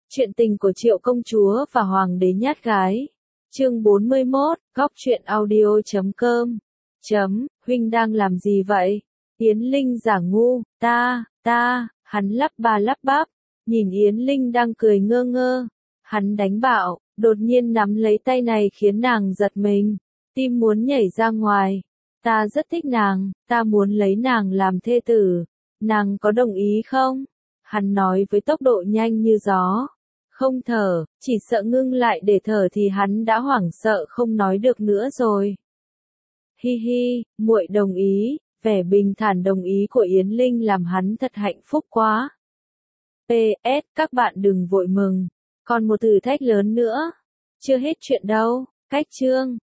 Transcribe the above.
Chuyện tình của Triệu công chúa và Hoàng đế nhát gái. Chương 41, góc truyện audio.com. Huynh đang làm gì vậy? Yến Linh giả ngu, hắn lắp ba lắp bắp, nhìn Yến Linh đang cười ngơ ngơ. Hắn đánh bạo, đột nhiên nắm lấy tay này khiến nàng giật mình, tim muốn nhảy ra ngoài. Ta rất thích nàng, ta muốn lấy nàng làm thê tử. Nàng có đồng ý không? Hắn nói với tốc độ nhanh như gió. Không thở, chỉ sợ ngưng lại để thở thì hắn đã hoảng sợ không nói được nữa rồi. Hi hi, muội đồng ý, vẻ bình thản đồng ý của Yến Linh làm hắn thật hạnh phúc quá. PS, các bạn đừng vội mừng, còn một thử thách lớn nữa. Chưa hết chuyện đâu, cách chương.